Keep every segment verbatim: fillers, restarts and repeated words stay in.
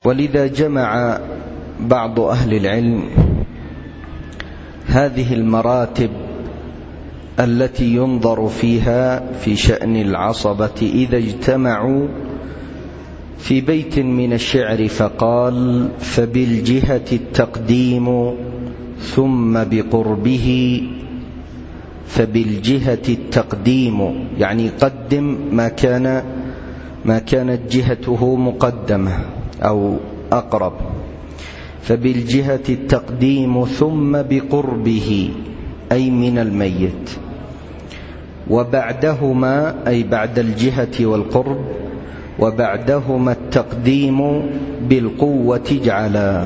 ولذا جمع بعض أهل العلم هذه المراتب التي ينظر فيها في شأن العصبة إذا اجتمعوا في بيت من الشعر، فقال: فبالجهة التقديم ثم بقربه. فبالجهة التقديم يعني قدم ما كان ما كانت جهته مقدمة أو أقرب. فبالجهة التقديم ثم بقربه أي من الميت، وبعدهما أي بعد الجهة والقرب، وبعدهما التقديم بالقوة اجعلا.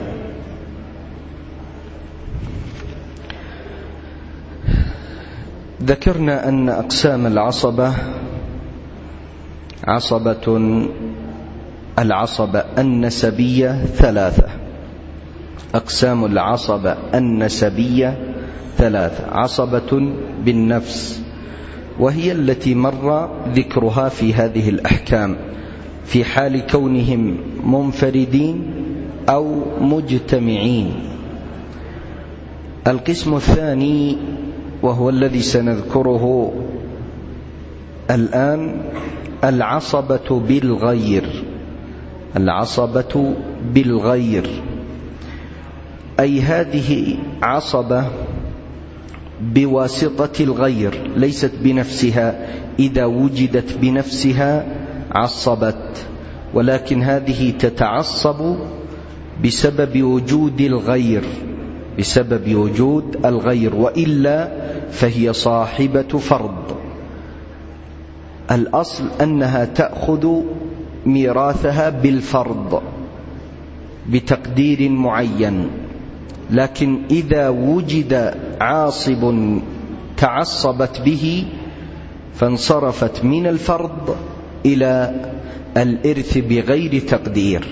ذكرنا أن أقسام العصبة عصبة العصبة النسبية ثلاثة. أقسام العصبة النسبية ثلاثة: عصبة بالنفس، وهي التي مر ذكرها في هذه الأحكام في حال كونهم منفردين أو مجتمعين. القسم الثاني وهو الذي سنذكره الآن: العصبة بالغير. العصبة بالغير أي هذه عصبة بواسطة الغير، ليست بنفسها. إذا وجدت بنفسها عصبت، ولكن هذه تتعصب بسبب وجود الغير، بسبب وجود الغير، وإلا فهي صاحبة فرض. الأصل أنها تأخذ ميراثها بالفرض بتقدير معين، لكن إذا وجد عاصب تعصبت به فانصرفت من الفرض إلى الإرث بغير تقدير.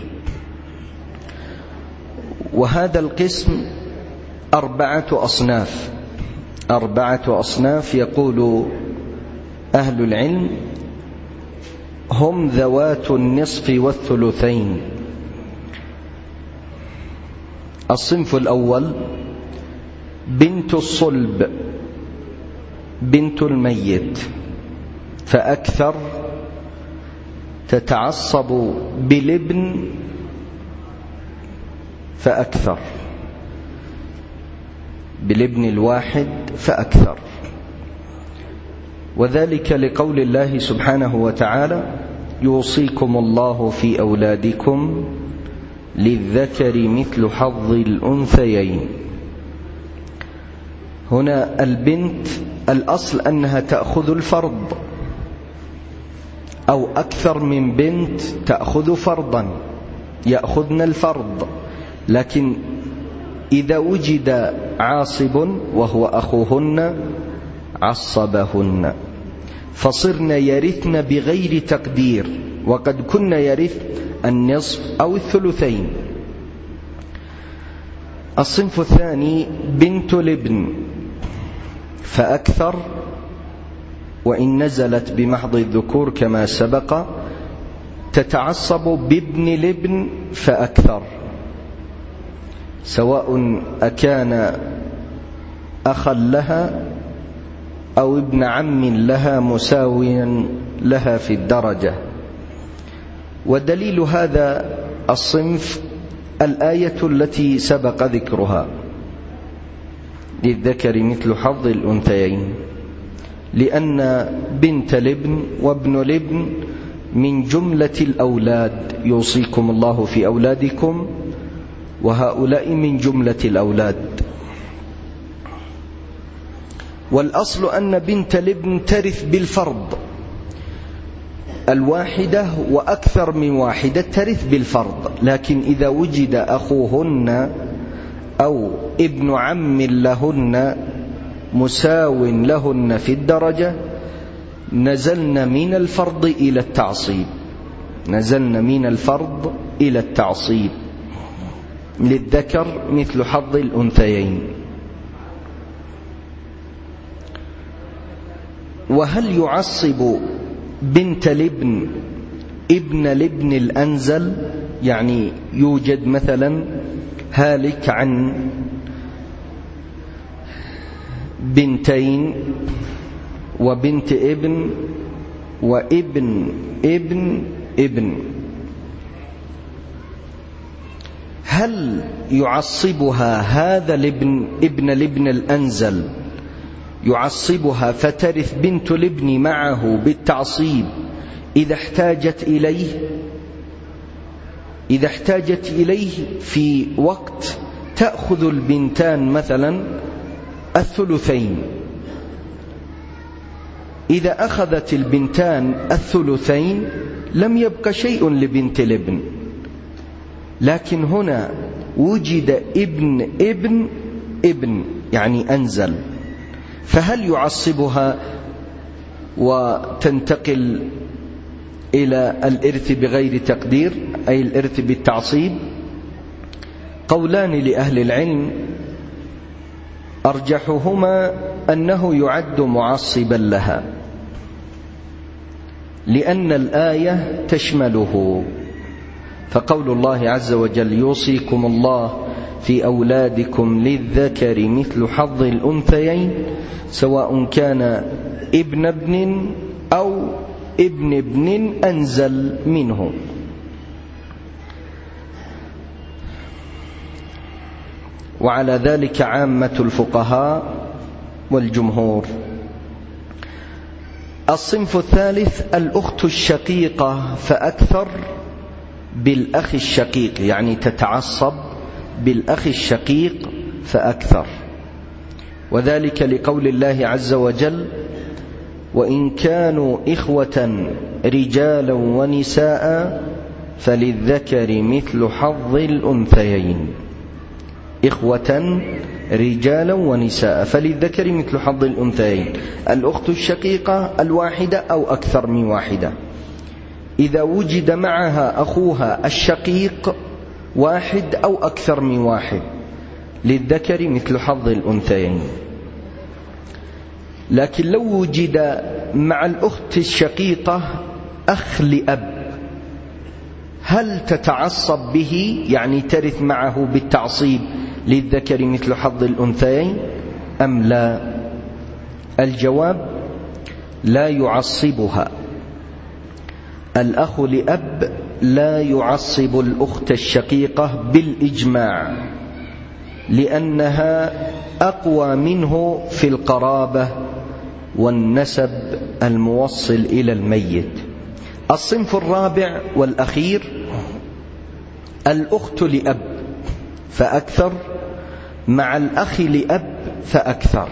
وهذا القسم أربعة أصناف أربعة أصناف يقول أهل العلم: هم ذوات النصف والثلثين. الصنف الأول بنت الصلب، بنت الميت فأكثر، تتعصب بالابن فأكثر، بالابن الواحد فأكثر، وذلك لقول الله سبحانه وتعالى: يوصيكم الله في أولادكم للذكر مثل حظ الأنثيين. هنا البنت الأصل أنها تأخذ الفرض، أو أكثر من بنت تأخذ فرضا، يأخذن الفرض، لكن إذا وجد عاصب وهو أخوهن عصبهن، فصرن يرثن بغير تقدير، وقد كن يرث النصف أو الثلثين. الصنف الثاني بنت الابن فأكثر، وإن نزلت بمحض الذكور كما سبق، تتعصب بابن الابن فأكثر، سواء أكان أخا لها أو ابن عم لها مساويا لها في الدرجة. ودليل هذا الصنف الآية التي سبق ذكرها: للذكر مثل حظ الأنثيين، لأن بنت الابن وابن الابن من جملة الأولاد، يوصيكم الله في أولادكم، وهؤلاء من جملة الأولاد. والأصل أن بنت الابن ترث بالفرض، الواحدة وأكثر من واحدة ترث بالفرض، لكن إذا وجد أخوهن أو ابن عم لهن مساو لهن في الدرجة نزلن من الفرض إلى التعصيب، نزلن من الفرض إلى التعصيب، للذكر مثل حظ الأنثيين. وهل يعصب بنت الابن ابن الابن الأنزل يعني يوجد مثلا هالك عن بنتين وبنت ابن وابن ابن ابن، هل يعصبها هذا الابن ابن الابن الأنزل يعصبها فترث بنت الابن معه بالتعصيب إذا احتاجت إليه إذا احتاجت إليه في وقت تأخذ البنتان مثلا الثلثين، إذا أخذت البنتان الثلثين لم يبق شيء لبنت الابن، لكن هنا وجد ابن ابن ابن يعني أنزل، فهل يعصبها وتنتقل إلى الإرث بغير تقدير أي الإرث بالتعصيب؟ قولان لأهل العلم، أرجحهما أنه يعد معصبا لها، لأن الآية تشمله، فقول الله عز وجل يوصيكم الله في أولادكم للذكر مثل حظ الأنثيين سواء كان ابن ابن أو ابن ابن أنزل منه. وعلى ذلك عامة الفقهاء والجمهور. الصنف الثالث الأخت الشقيقة فأكثر بالأخ الشقيق، يعني تتعصب بالأخ الشقيق فأكثر، وذلك لقول الله عز وجل وإن كانوا إخوة رجالا ونساء فللذكر مثل حظ الأنثيين، إخوة رجالا ونساء فللذكر مثل حظ الأنثيين، الأخت الشقيقة الواحدة أو أكثر من واحدة، إذا وجد معها أخوها الشقيق واحد أو أكثر من واحد للذكر مثل حظ الأنثيين. لكن لو وجد مع الأخت الشقيقة أخ لأب، هل تتعصب به يعني ترث معه بالتعصيب للذكر مثل حظ الأنثيين أم لا؟ الجواب لا يعصبها، الأخ لأب لا يعصب الأخت الشقيقة بالإجماع، لأنها أقوى منه في القرابة والنسب الموصل إلى الميت. الصنف الرابع والأخير الأخت لأب فأكثر مع الأخ لأب فأكثر،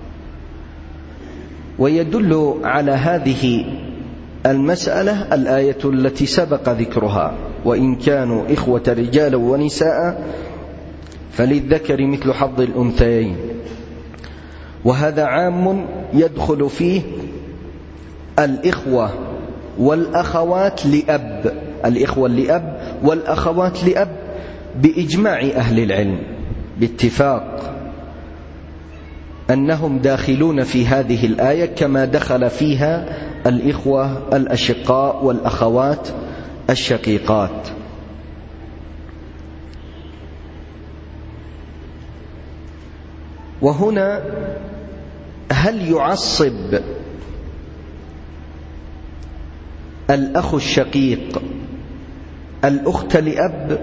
ويدل على هذه المسألة الآية التي سبق ذكرها وإن كانوا إخوة رجالا ونساء فللذكر مثل حظ الأنثيين، وهذا عام يدخل فيه الإخوة والأخوات لأب، الإخوة لأب والأخوات لأب بإجماع أهل العلم باتفاق أنهم داخلون في هذه الآية كما دخل فيها الإخوة الأشقاء والأخوات الشقيقات. وهنا هل يعصب الأخ الشقيق الأخت لأب؟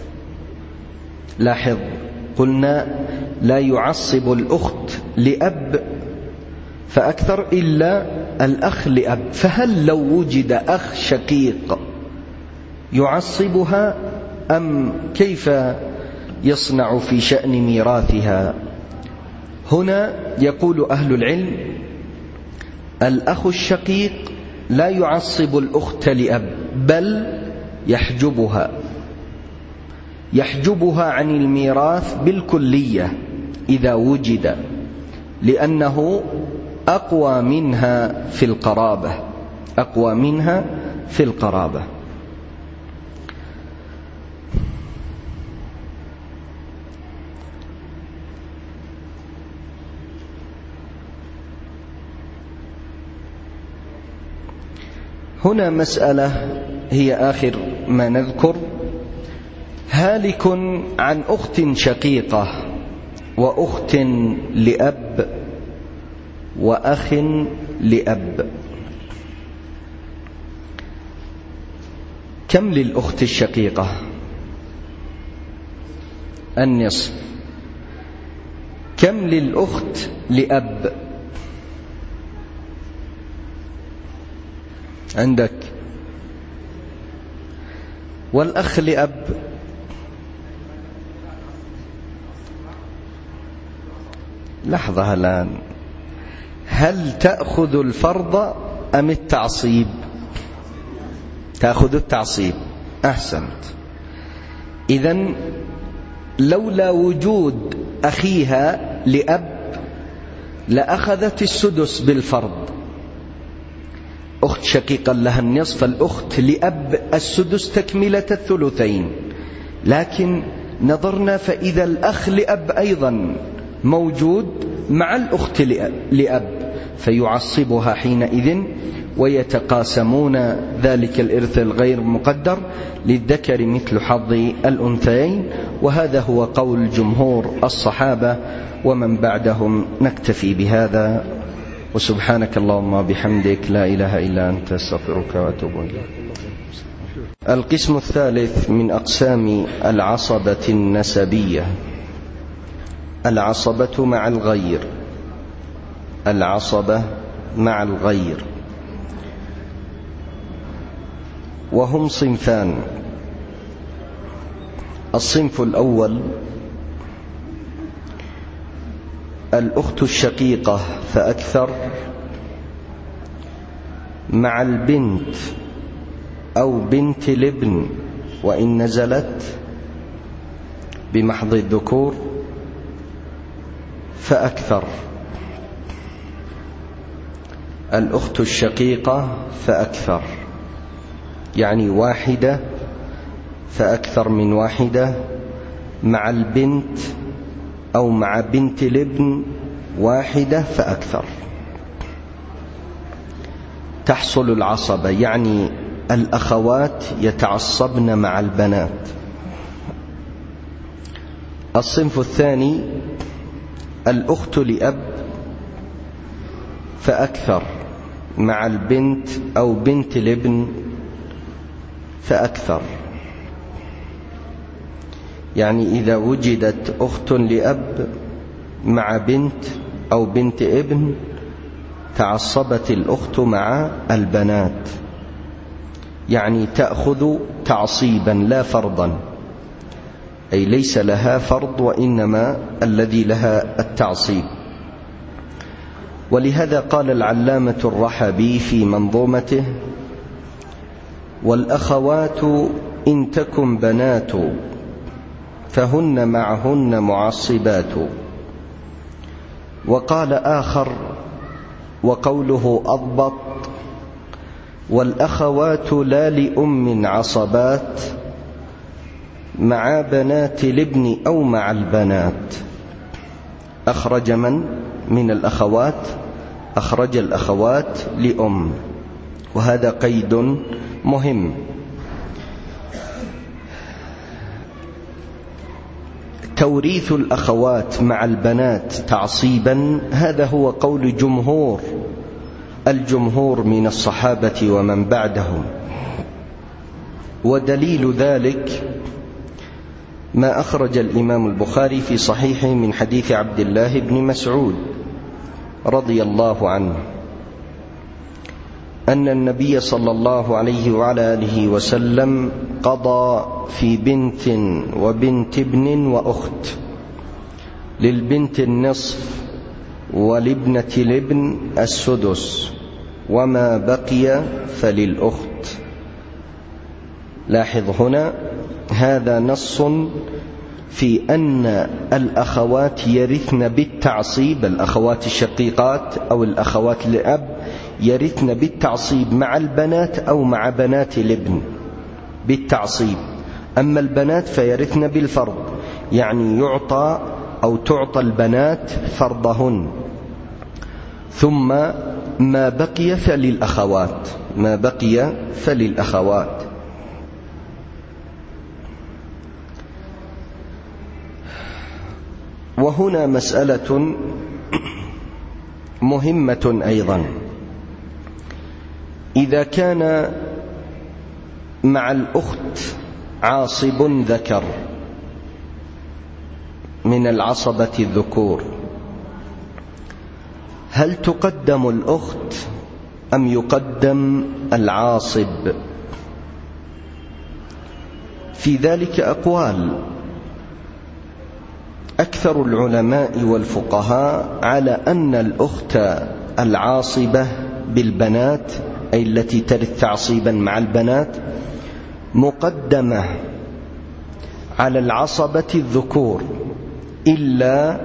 لاحظ قلنا لا يعصب الأخت لأب فأكثر إلا الأخ لأب، فهل لو وجد أخ شقيق يعصبها أم كيف يصنع في شأن ميراثها؟ هنا يقول أهل العلم الأخ الشقيق لا يعصب الأخت لأب بل يحجبها يحجبها عن الميراث بالكلية إذا وجد، لأنه أقوى منها في القرابة أقوى منها في القرابة. هنا مسألة هي آخر ما نذكر هالك عن أخت شقيقة وأخت لأب وأخ لأب. كم للأخت الشقيقة؟ النصف. كم للأخت لأب؟ عندك. والأخ لأب؟ لحظة الآن، هل تأخذ الفرض أم التعصيب؟ تأخذ التعصيب. أحسنت. إذن لولا وجود أخيها لأب لأخذت السدس بالفرض. أخت شقيقة لها النصف، الأخت لأب السدس تكملة الثلثين، لكن نظرنا فإذا الأخ لأب أيضا موجود مع الأخت لأب فيعصبها حينئذ ويتقاسمون ذلك الإرث الغير مقدر للذكر مثل حظ الأنثيين. وهذا هو قول جمهور الصحابة ومن بعدهم. نكتفي بهذا، وسبحانك اللهم بحمدك لا إله إلا أنت استغفرك وأتوب إليك. القسم الثالث من أقسام العصبة النسبية: العصبة مع الغير. العصبة مع الغير، وهم صنفان. الصنف الأول الأخت الشقيقة فأكثر مع البنت أو بنت الابن وإن نزلت بمحض الذكور فأكثر. الأخت الشقيقة فأكثر يعني واحدة فأكثر من واحدة، مع البنت أو مع بنت الابن واحدة فأكثر. تحصل العصبة يعني الأخوات يتعصبن مع البنات. الصنف الثاني الأخت لأب فأكثر مع البنت أو بنت الابن فأكثر، يعني إذا وجدت أخت لأب مع بنت أو بنت ابن تعصبت الأخت مع البنات، يعني تأخذ تعصيبا لا فرضا، أي ليس لها فرض وإنما الذي لها التعصيب. ولهذا قال العلامة الرحبي في منظومته: والأخوات إن تكن بنات فهن معهن معصبات. وقال آخر وقوله أضبط: والأخوات لا لأم عصبات مع بنات الابن أو مع البنات. أخرج من من الأخوات؟ أخرج الأخوات لأم، وهذا قيد مهم. توريث الأخوات مع البنات تعصيبا هذا هو قول جمهور الجمهور من الصحابة ومن بعدهم. ودليل ذلك ما أخرج الإمام البخاري في صحيحه من حديث عبد الله بن مسعود رضي الله عنه أن النبي صلى الله عليه وعلى آله وسلم قضى في بنت وبنت ابن وأخت، للبنت النصف ولابنة الابن السدس، وما بقي فللأخت. لاحظ هنا هذا نص في أن الأخوات يرثن بالتعصيب، الأخوات الشقيقات أو الأخوات لأب يرثن بالتعصيب مع البنات أو مع بنات الابن بالتعصيب. أما البنات فيرثن بالفرض، يعني يعطى أو تعطى البنات فرضهن، ثم ما بقي فللأخوات ما بقي فللأخوات. وهنا مسألة مهمة أيضا. إذا كان مع الأخت عاصب ذكر من العصبة الذكور، هل تقدم الأخت أم يقدم العاصب؟ في ذلك أقوال. أكثر العلماء والفقهاء على أن الأخت العاصبة بالبنات، أي التي ترث تعصيبا مع البنات، مقدمة على العصبة الذكور إلا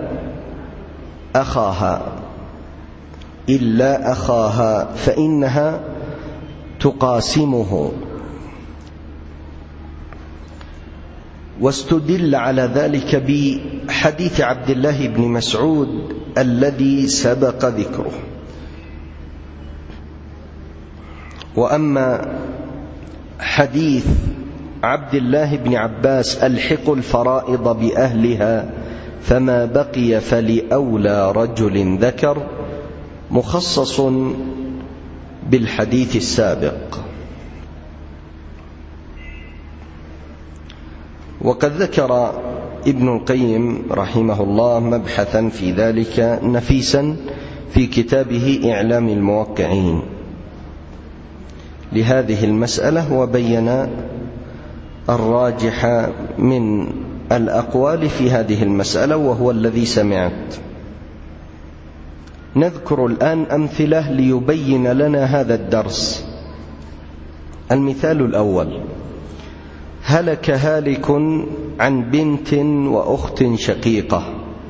أخاها إلا أخاها فإنها تقاسمه. واستدل على ذلك بحديث عبد الله بن مسعود الذي سبق ذكره. وأما حديث عبد الله بن عباس الحقوا الفرائض بأهلها فما بقي فلأولى رجل ذكر، مخصص بالحديث السابق. وقد ذكر ابن القيم رحمه الله مبحثا في ذلك نفيسا في كتابه إعلام الموقعين لهذه المسألة، وبين الراجح من الأقوال في هذه المسألة وهو الذي سمعت. نذكر الآن أمثلة ليبين لنا هذا الدرس. المثال الأول: هلك هالك عن بنت وأخت شقيقة.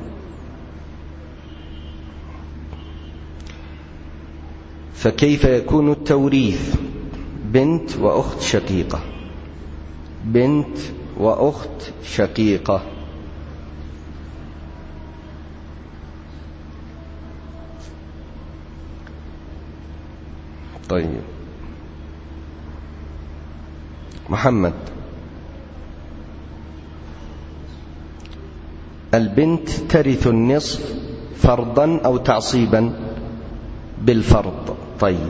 فكيف يكون التوريث؟ بنت وأخت شقيقة، بنت وأخت شقيقة. طيب محمد، البنت ترث النصف فرضا أو تعصيبا؟ بالفرض. طيب،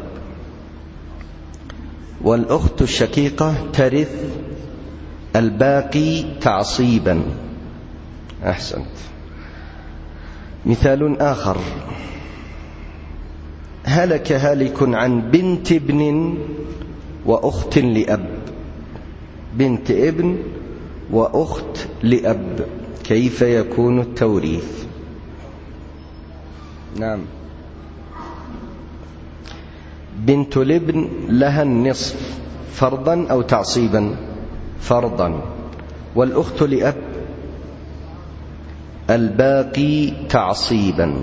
والأخت الشقيقة ترث الباقي تعصيبا. أحسنت. مثال آخر: هلك هالك عن بنت ابن وأخت لأب. بنت ابن وأخت لأب، كيف يكون التوريث؟ نعم، بنت الابن لها النصف فرضا أو تعصيبا؟ فرضا. والأخت لأب الباقي تعصيبا.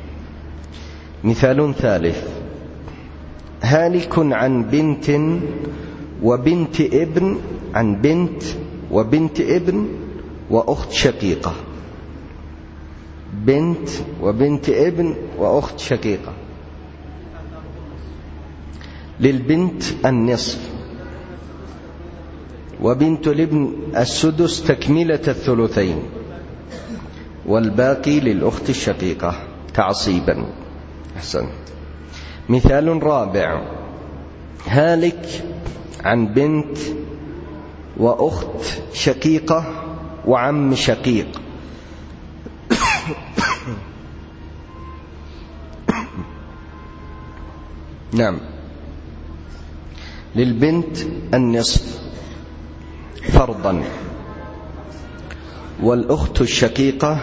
مثال ثالث: هالك عن بنت وبنت ابن، عن بنت وبنت ابن وأخت شقيقة. بنت وبنت ابن وأخت شقيقة. للبنت النصف، وبنت الابن السدس تكملة الثلثين، والباقي للأخت الشقيقة تعصيبا. أحسن. مثال رابع: هالك عن بنت وأخت شقيقة وعم شقيق. نعم، للبنت النصف فرضا، والأخت الشقيقة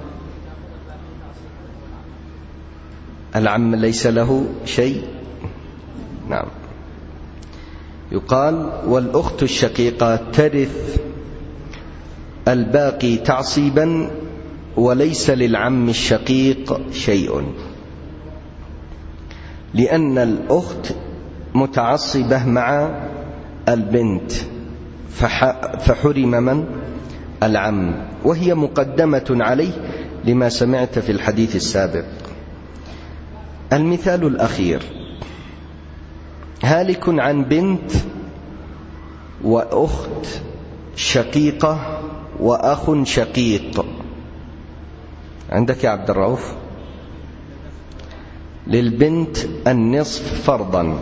العم ليس له شيء. نعم، يقال والأخت الشقيقة ترث الباقي تعصيبا وليس للعم الشقيق شيء، لأن الأخت متعصبة مع البنت، فحرم من؟ العم، وهي مقدمة عليه لما سمعت في الحديث السابق. المثال الأخير: هالك عن بنت وأخت شقيقة وأخ شقيق. عندك يا عبد الرؤوف؟ للبنت النصف فرضا،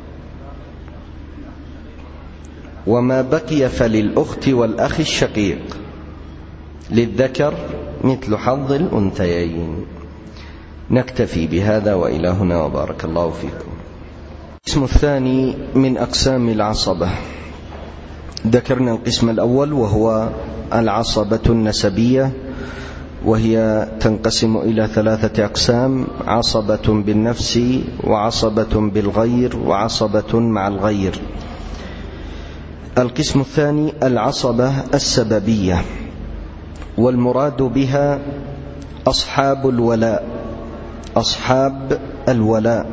وما بقي فللأخت والأخ الشقيق، للذكر مثل حظ الأنثيين. نكتفي بهذا وإلى هنا وبارك الله فيكم. القسم الثاني من أقسام العصبة. ذكرنا القسم الأول وهو العصبة النسبية، وهي تنقسم إلى ثلاثة أقسام: عصبة بالنفس، وعصبة بالغير، وعصبة مع الغير. القسم الثاني العصبة السببية، والمراد بها أصحاب الولاء. أصحاب الولاء،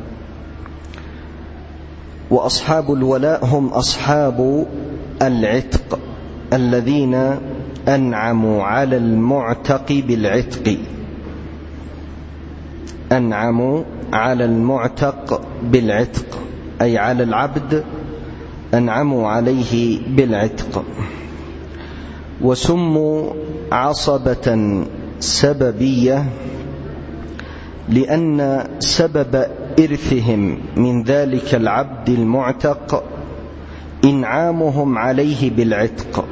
وأصحاب الولاء هم أصحاب العتق الذين أنعموا على المعتق بالعتق. أنعموا على المعتق بالعتق، أي على العبد أنعموا عليه بالعتق. وسموا عصبة سببية لأن سبب إرثهم من ذلك العبد المعتق إنعامهم عليه بالعتق،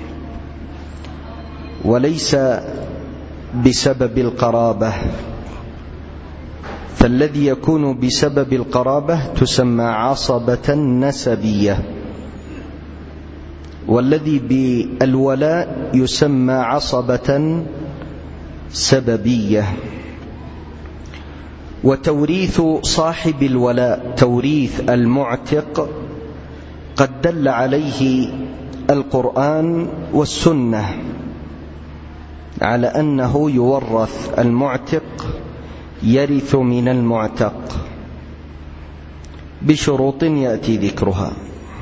وليس بسبب القرابة. فالذي يكون بسبب القرابة تسمى عصبة نسبية، والذي بالولاء يسمى عصبة سببية. وتوريث صاحب الولاء، توريث المعتق، قد دل عليه القرآن والسنة على أنه يورث المعتق، يرث من المعتق بشروط يأتي ذكرها.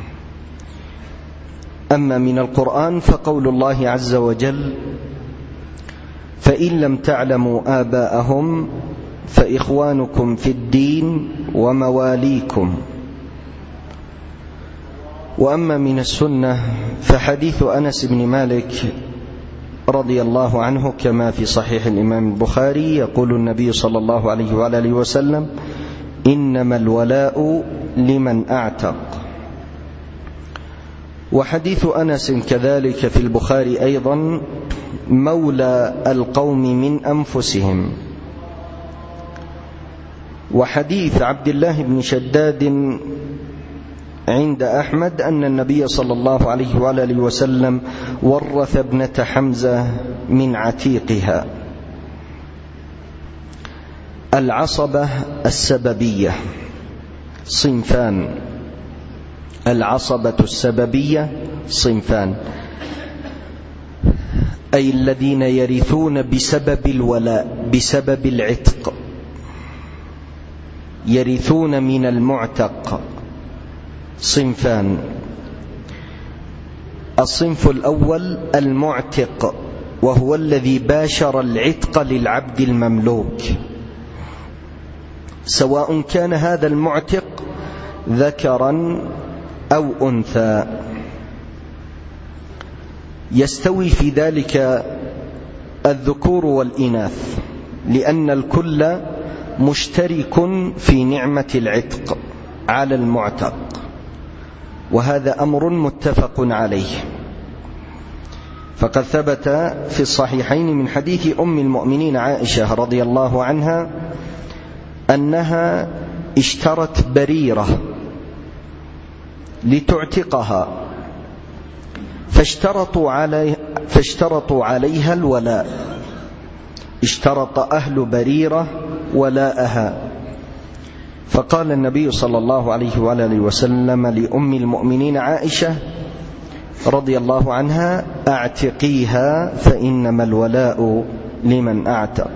أما من القرآن فقول الله عز وجل: فإن لم تعلموا آباءهم فإخوانكم في الدين ومواليكم. وأما من السنة فحديث أنس بن مالك رضي الله عنه كما في صحيح الإمام البخاري، يقول النبي صلى الله عليه وآله وسلم: إنما الولاء لمن أعتق. وحديث أنس كذلك في البخاري أيضا: مولى القوم من أنفسهم. وحديث عبد الله بن شداد عند أحمد أن النبي صلى الله عليه وآله وسلم ورث ابنة حمزة من عتيقها. العصبة السببية صنفان. العصبة السببية صنفان، أي الذين يرثون بسبب الولاء، بسبب العتق، يرثون من المعتق. صنفان: الصنف الأول المعتق، وهو الذي باشر العتق للعبد المملوك، سواء كان هذا المعتق ذكرا أو أنثى. يستوي في ذلك الذكور والإناث، لأن الكل مشترك في نعمة العتق على المعتق، وهذا أمر متفق عليه. فقد ثبت في الصحيحين من حديث أم المؤمنين عائشة رضي الله عنها أنها اشترت بريرة لتعتقها، فاشترطوا عليها, فاشترطوا عليها الولاء. اشترط أهل بريرة ولاءها، فقال النبي صلى الله عليه وآله وسلم لأم المؤمنين عائشة رضي الله عنها: اعتقيها فإنما الولاء لمن أعتق.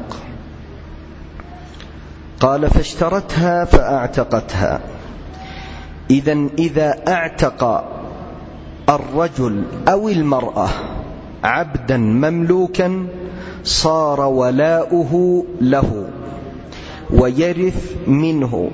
قال: فاشترتها فأعتقتها. إذن إذا أعتق الرجل أو المرأة عبدا مملوكا صار ولاؤه له ويرث منه،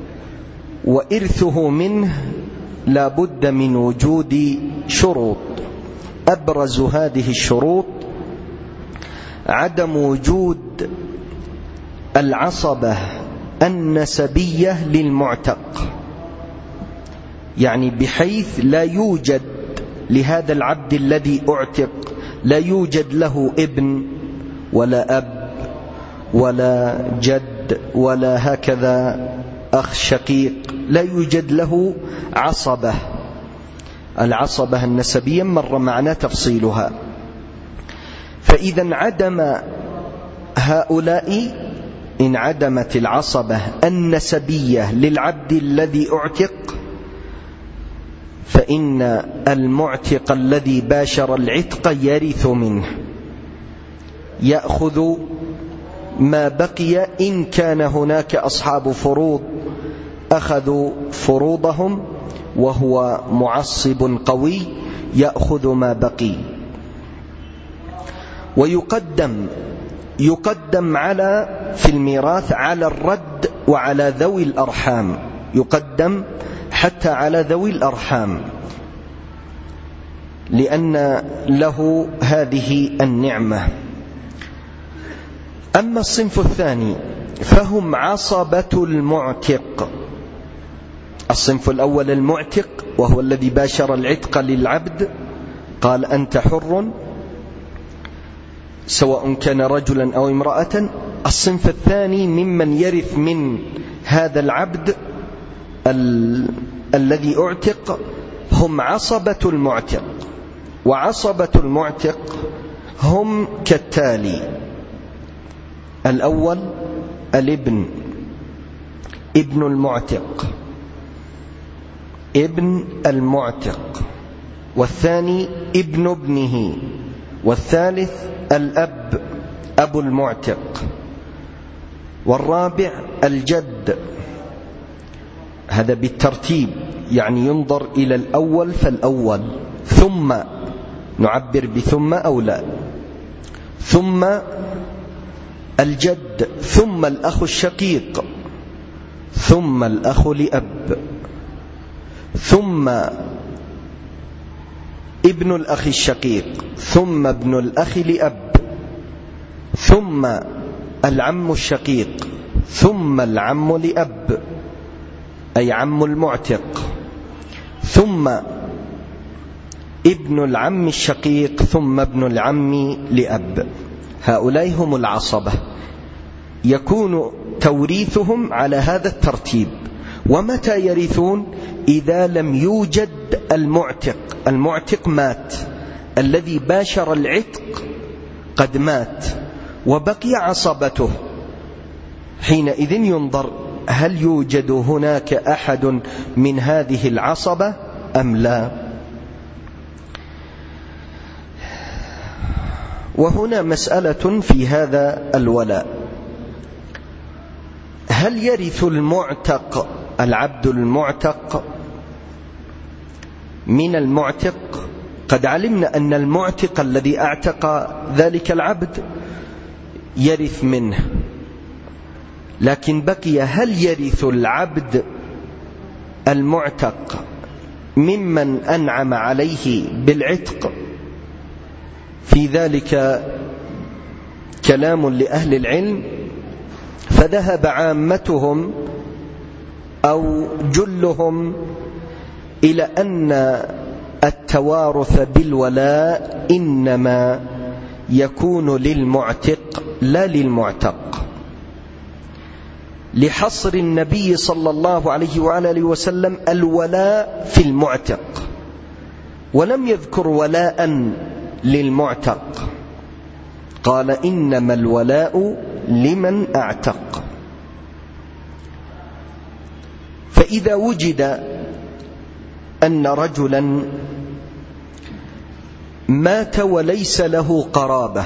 وإرثه منه لا بد من وجود شروط. أبرز هذه الشروط عدم وجود العصبة النسبية للمعتق، يعني بحيث لا يوجد لهذا العبد الذي أعتق لا يوجد له ابن ولا أب ولا جد ولا هكذا أخ شقيق، لا يوجد له عصبة. العصبة النسبية مر معنا تفصيلها. فإذا عدم هؤلاء، إن عدمت العصبة النسبية للعبد الذي أعتق، فإن المعتق الذي باشر العتق يرث منه، يأخذ ما بقي. إن كان هناك أصحاب فروض أخذوا فروضهم، وهو معصب قوي يأخذ ما بقي. ويقدم يقدم على في الميراث على الرد وعلى ذوي الأرحام، يقدم حتى على ذوي الأرحام، لأن له هذه النعمة. أما الصنف الثاني فهم عصبة المعتق. الصنف الأول المعتق، وهو الذي باشر العتق للعبد، قال أنت حر سواء كان رجلا أو امرأة. الصنف الثاني ممن يرث من هذا العبد ال... الذي أعتق هم عصبة المعتق. وعصبة المعتق هم كالتالي: الأول الابن، ابن المعتق، ابن المعتق، والثاني ابن ابنه، والثالث الأب، أبو المعتق، والرابع الجد. هذا بالترتيب، يعني ينظر إلى الأول فالأول، ثم نعبر بثم أو لا، ثم الجد، ثم الأخ الشقيق، ثم الأخ لأب، ثم ابن الأخ الشقيق، ثم ابن الأخ لأب، ثم العم الشقيق، ثم العم لأب أي عم المعتق، ثم ابن العم الشقيق، ثم ابن العم لأب. هؤلاء هم العصبة، يكون توريثهم على هذا الترتيب. ومتى يرثون؟ إذا لم يوجد المعتق، المعتق مات، الذي باشر العتق قد مات وبقي عصبته، حينئذ ينظر هل يوجد هناك أحد من هذه العصبة أم لا. وهنا مسألة في هذا الولاء: هل يرث المعتق العبد المعتق من المعتق؟ قد علمنا أن المعتق الذي أعتق ذلك العبد يرث منه، لكن بقي هل يرث العبد المعتق ممن أنعم عليه بالعتق؟ في ذلك كلام لأهل العلم، فذهب عامتهم أو جلهم إلى أن التوارث بالولاء إنما يكون للمعتق لا للمعتق، لحصر النبي صلى الله عليه وآله وسلم الولاء في المعتق، ولم يذكر ولاء للمعتق، قال إنما الولاء لمن أعتق. فإذا وجد أن رجلا مات وليس له قرابة،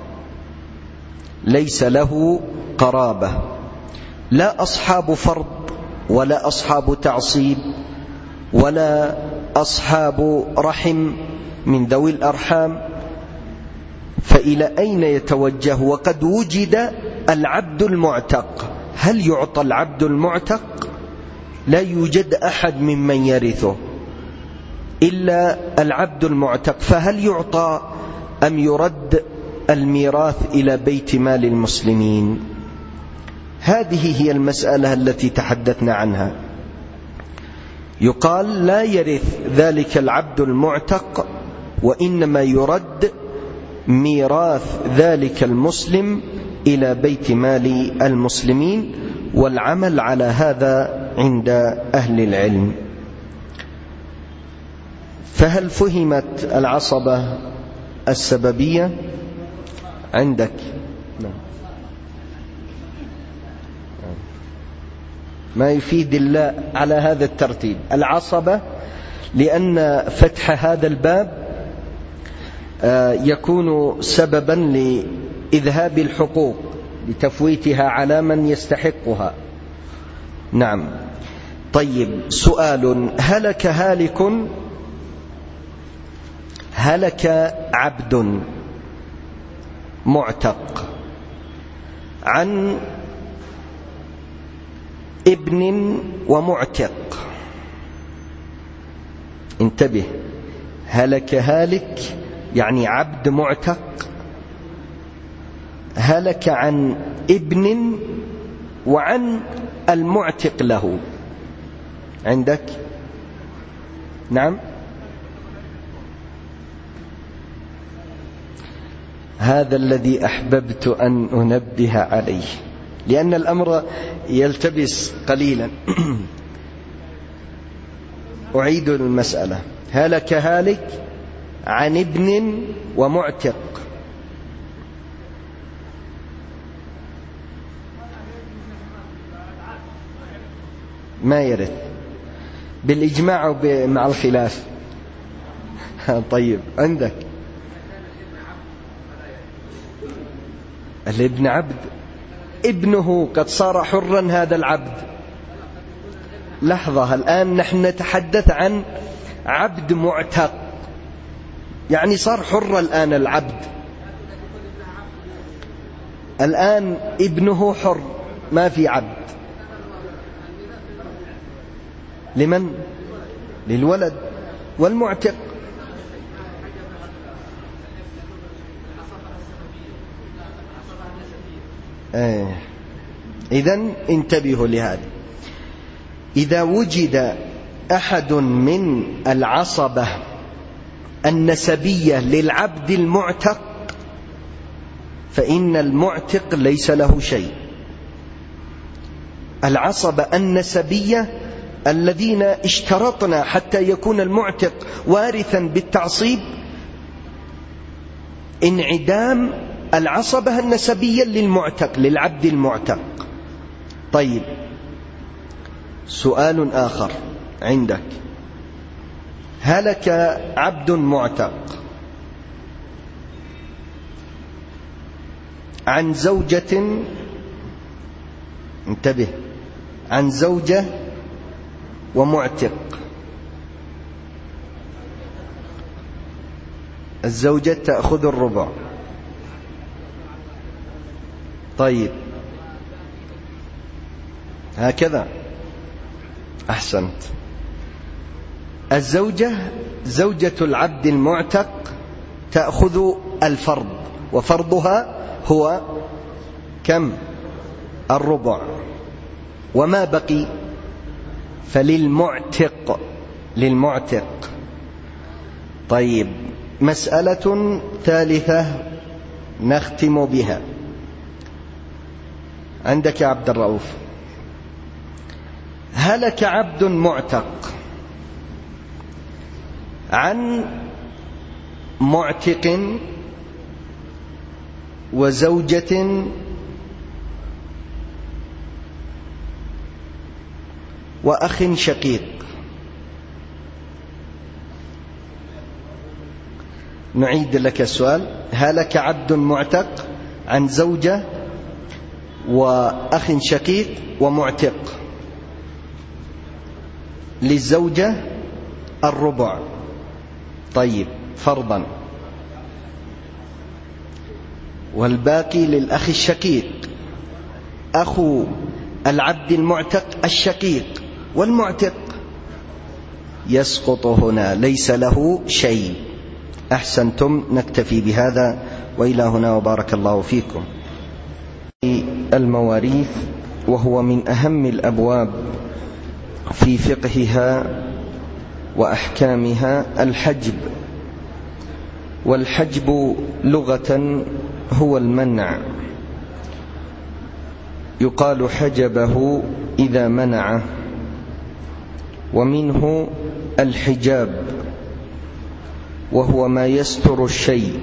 ليس له قرابة، لا أصحاب فرض ولا أصحاب تعصيب ولا أصحاب رحم من ذوي الأرحام، فإلى أين يتوجه؟ وقد وجد العبد المعتق، هل يعطى العبد المعتق؟ لا يوجد أحد ممن يرثه إلا العبد المعتق، فهل يعطى أم يرد الميراث إلى بيت مال المسلمين؟ هذه هي المسألة التي تحدثنا عنها. يقال لا يرث ذلك العبد المعتق، وإنما يرد ميراث ذلك المسلم إلى بيت مال المسلمين، والعمل على هذا عند أهل العلم. فهل فهمت العصبة السببية عندك؟ ما يفيد الله على هذا الترتيب العصبة، لأن فتح هذا الباب يكون سببا لإذهاب الحقوق، لتفويتها على من يستحقها. نعم. طيب، سؤال: هلك هالك، هلك عبد معتق عن ابن ومعتق. انتبه، هلك هالك يعني عبد معتق، هلك عن ابن وعن المعتق له. عندك؟ نعم. هذا الذي أحببت أن أنبه عليه، لأن الأمر يلتبس قليلا. أعيد المسألة: هلك هالك عن ابن ومعتق. ما يرث بالإجماع أو مع الخلاف؟ طيب، عندك الابن عبد، ابنه قد صار حرا هذا العبد. لحظة، الآن نحن نتحدث عن عبد معتق، يعني صار حر الآن العبد. الآن ابنه حر، ما في عبد. لمن؟ للولد. والمعتق آه. إذن انتبهوا لهذا: إذا وجد أحد من العصبة النسبية للعبد المعتق فإن المعتق ليس له شيء. العصبة النسبية الذين اشترطنا حتى يكون المعتق وارثا بالتعصيب انعدام العصبة النسبية للمعتق، للعبد المعتق. طيب، سؤال آخر عندك: هلك عبد معتق عن زوجة، انتبه، عن زوجة ومعتق. الزوجة تأخذ الربع. طيب، هكذا، أحسنت. الزوجة زوجة العبد المعتق تأخذ الفرض، وفرضها هو كم؟ الربع. وما بقي فللمعتق، للمعتق. طيب، مسألة ثالثة نختم بها. عندك يا عبد الرؤوف: هلك عبد معتق عن معتق وزوجة وأخ شقيق. نعيد لك السؤال: هلك عبد معتق عن زوجة وأخ شقيق ومعتق. للزوجة الربع. طيب، فرضا. والباقي للأخ الشقيق، أخو العبد المعتق الشقيق والمعتق يسقط هنا، ليس له شيء. أحسنتم، نكتفي بهذا وإلى هنا وبارك الله فيكم. المواريث، وهو من أهم الأبواب في فقهها وأحكامها، الحجب. والحجب لغة هو المنع، يقال حجبه إذا منعه، ومنه الحجاب وهو ما يستر الشيء.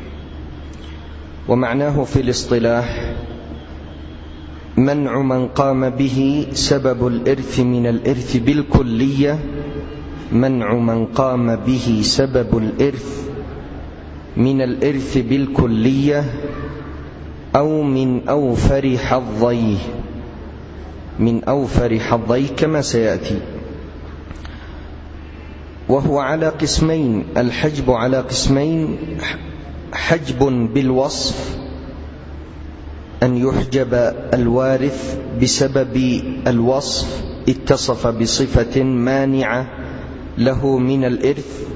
ومعناه في الاصطلاح منع من قام به سبب الإرث من الإرث بالكلية، منع من قام به سبب الإرث من الإرث بالكلية أو من أوفر حظيه، من أوفر حظيه كما سيأتي. وهو على قسمين، الحجب على قسمين: حجب بالوصف، أن يحجب الوارث بسبب الوصف، اتصف بصفة مانعة له من الإرث،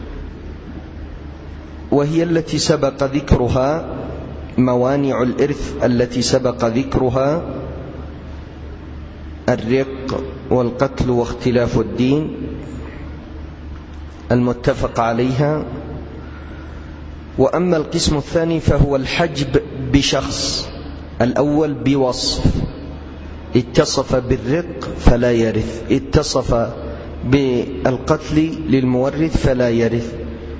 وهي التي سبق ذكرها، موانع الإرث التي سبق ذكرها: الرق والقتل واختلاف الدين المتفق عليها. وأما القسم الثاني فهو الحجب بشخص، الأول بوصف، اتصف بالرق فلا يرث، اتصف بالقتل للمورث فلا يرث،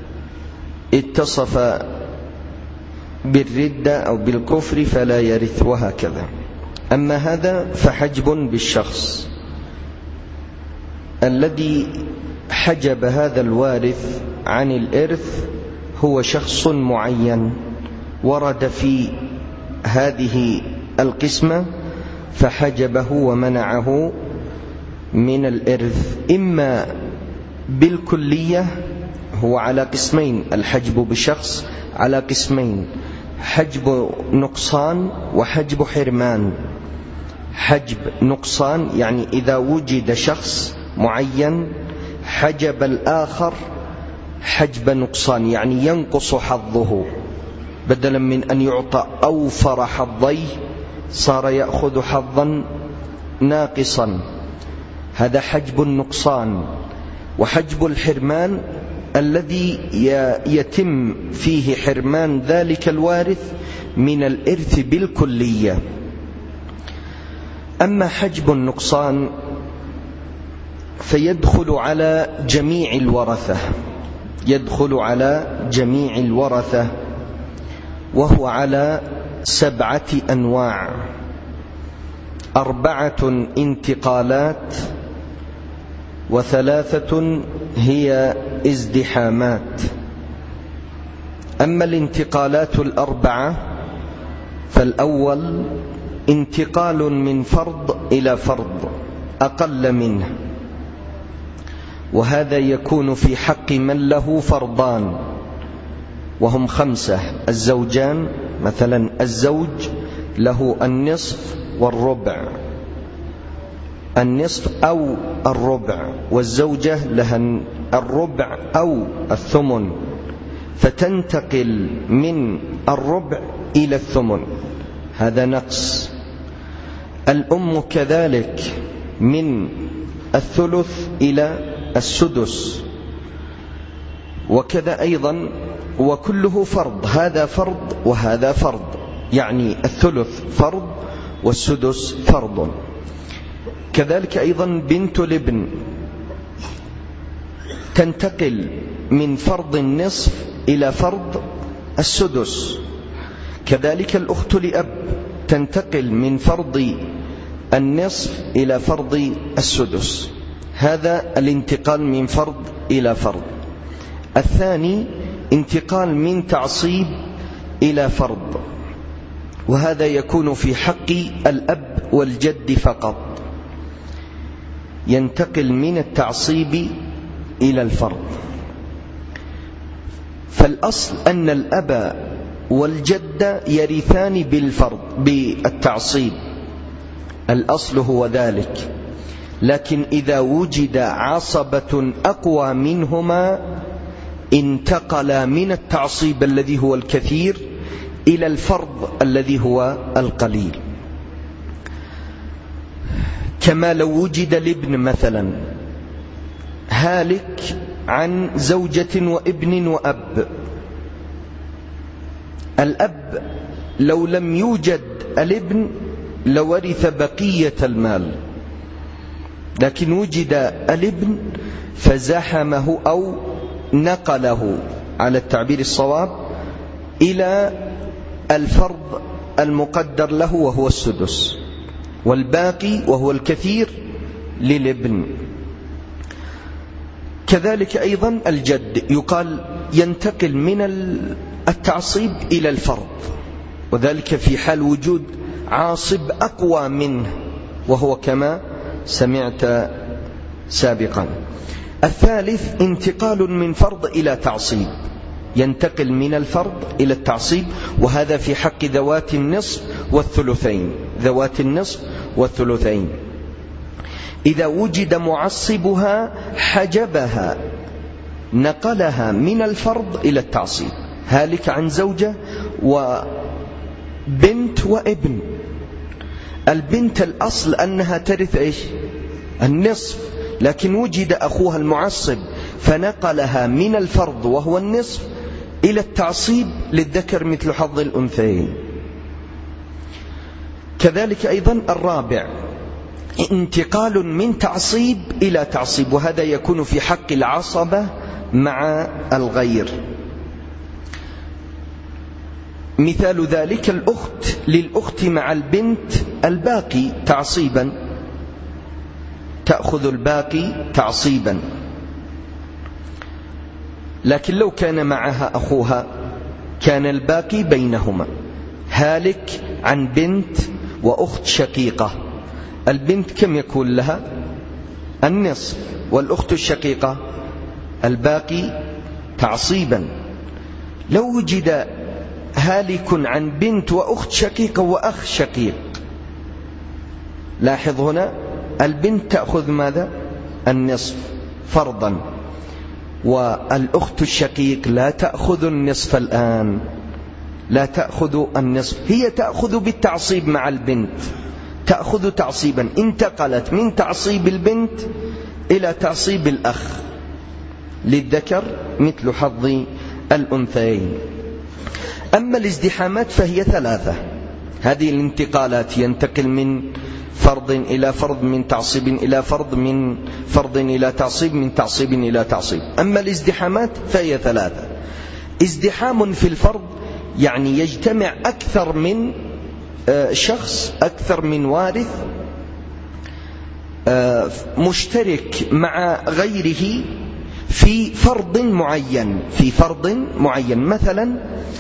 اتصف بالردة أو بالكفر فلا يرث، وهكذا. أما هذا فحجب بالشخص. الذي حجب هذا الوارث عن الإرث هو شخص معين ورد في هذه القسمة فحجبه ومنعه من الإرث، إما بالكلية، هو على قسمين، الحجب بشخص على قسمين: حجب نقصان وحجب حرمان. حجب نقصان يعني إذا وجد شخص معين حجب الآخر حجب نقصان، يعني ينقص حظه، بدلا من أن يعطى أوفر حظيه صار يأخذ حظا ناقصا، هذا حجب النقصان. وحجب الحرمان الذي يتم فيه حرمان ذلك الوارث من الإرث بالكلية. أما حجب النقصان فيدخل على جميع الورثة، يدخل على جميع الورثة، وهو على سبعة أنواع: أربعة انتقالات، وثلاثة هي ازدحامات. أما الانتقالات الأربعة فالأول انتقال من فرض إلى فرض أقل منه، وهذا يكون في حق من له فرضان وهم خمسة: الزوجان، مثلا الزوج له النصف والربع، النصف أو الربع، والزوجة لها الربع أو الثمن، فتنتقل من الربع إلى الثمن، هذا نقص. الأم كذلك من الثلث إلى السدس، وكذا أيضا، وكله فرض، هذا فرض وهذا فرض، يعني الثلث فرض والسدس فرض. كذلك أيضا بنت الابن تنتقل من فرض النصف إلى فرض السدس. كذلك الأخت لأب تنتقل من فرض النصف إلى فرض السدس. هذا الانتقال من فرض إلى فرض. الثاني انتقال من تعصيب إلى فرض، وهذا يكون في حق الأب والجد فقط، ينتقل من التعصيب إلى الفرض. فالأصل أن الأب والجد يرثان بالفرض بالتعصيب، الأصل هو ذلك. لكن إذا وجد عصبة أقوى منهما انتقل من التعصيب الذي هو الكثير إلى الفرض الذي هو القليل. كما لو وجد الابن مثلا هالك عن زوجة وابن وأب، الأب لو لم يوجد الابن لورث بقية المال، لكن وجد الابن فزحمه أو نقله على التعبير الصواب إلى الفرض المقدر له وهو السدس، والباقي وهو الكثير للابن. كذلك أيضا الجد يقال ينتقل من التعصيب إلى الفرض، وذلك في حال وجود عاصب أقوى منه، وهو كما سمعت سابقا. الثالث انتقال من فرض إلى تعصيب، ينتقل من الفرض إلى التعصيب، وهذا في حق ذوات النصف والثلثين. ذوات النصف والثلثين إذا وجد معصبها حجبها، نقلها من الفرض إلى التعصيب. هالك عن زوجة وبنت وابن، البنت الأصل أنها ترث إيش؟ النصف، لكن وجد أخوها المعصب فنقلها من الفرض وهو النصف إلى التعصيب للذكر مثل حظ الأنثيين. كذلك أيضا الرابع انتقال من تعصيب إلى تعصيب، وهذا يكون في حق العصبة مع الغير. مثال ذلك الأخت للأخت مع البنت الباقي تعصيبا، تأخذ الباقي تعصيبا. لكن لو كان معها أخوها كان الباقي بينهما. هالك عن بنت وأخت شقيقة، البنت كم يكون لها؟ النصف، والأخت الشقيقة الباقي تعصيبا. لو وجد هالك عن بنت وأخت شقيقة وأخ شقيق، لاحظ هنا البنت تأخذ ماذا؟ النصف فرضا، والأخت الشقيق لا تأخذ النصف الآن، لا تأخذ النصف، هي تأخذ بالتعصيب مع البنت، تأخذ تعصيبا، انتقلت من تعصيب البنت إلى تعصيب الأخ للذكر مثل حظ الأنثيين. أما الازدحامات فهي ثلاثة، هذه الانتقالات ينتقل من فرض إلى فرض، من تعصيب إلى فرض، من فرض إلى تعصيب، من تعصيب إلى تعصيب. أما الازدحامات فهي ثلاثة. ازدحام في الفرض يعني يجتمع أكثر من شخص، أكثر من وارث مشترك مع غيره في فرض معين، في فرض معين. مثلا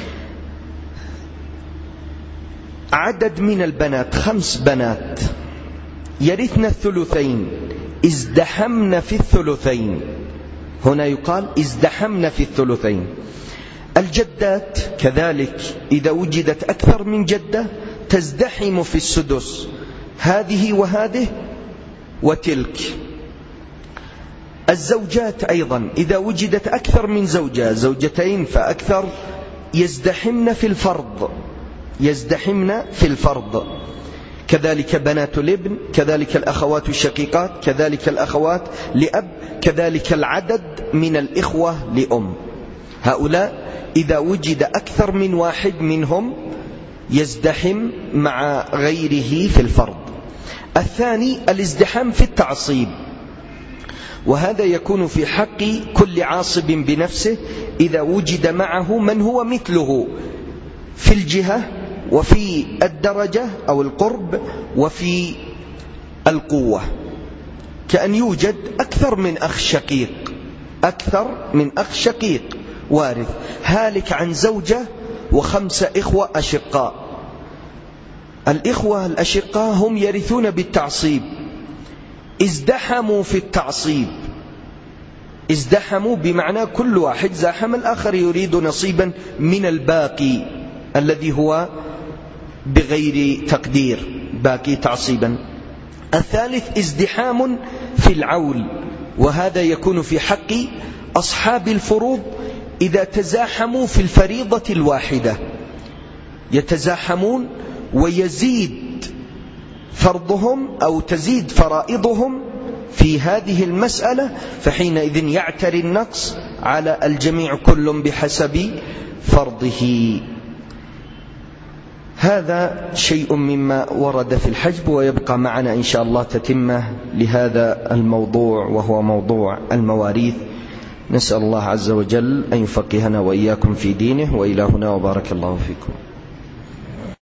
عدد من البنات خمس بنات يرثن الثلثين، ازدحمن في الثلثين، هنا يقال ازدحمن في الثلثين. الجدات كذلك إذا وجدت أكثر من جدة تزدحم في السدس، هذه وهذه وتلك. الزوجات أيضا إذا وجدت أكثر من زوجة، زوجتين فأكثر، يزدحمن في الفرض، يزدحمن في الفرض. كذلك بنات الابن، كذلك الأخوات الشقيقات، كذلك الأخوات لأب، كذلك العدد من الإخوة لأم. هؤلاء إذا وجد أكثر من واحد منهم يزدحم مع غيره في الفرض. الثاني الازدحام في التعصيب، وهذا يكون في حق كل عاصب بنفسه إذا وجد معه من هو مثله في الجهة وفي الدرجة أو القرب وفي القوة، كأن يوجد أكثر من أخ شقيق، أكثر من أخ شقيق وارث، هالك عن زوجة وخمسة إخوة أشقاء. الإخوة الأشقاء هم يرثون بالتعصيب، ازدحموا في التعصيب، ازدحموا بمعنى كل واحد زاحم الآخر يريد نصيبا من الباقي الذي هو بغير تقدير، باقي تعصيبا. الثالث ازدحام في العول، وهذا يكون في حق أصحاب الفروض إذا تزاحموا في الفريضة الواحدة. يتزاحمون ويزيد فرضهم أو تزيد فرائضهم في هذه المسألة، فحينئذ يعتري النقص على الجميع كل بحسب فرضه. هذا شيء مما ورد في الحجب، ويبقى معنا إن شاء الله تتمة لهذا الموضوع وهو موضوع المواريث. نسأل الله عز وجل أن يفقهنا وإياكم في دينه، وإلى هنا وبارك الله فيكم.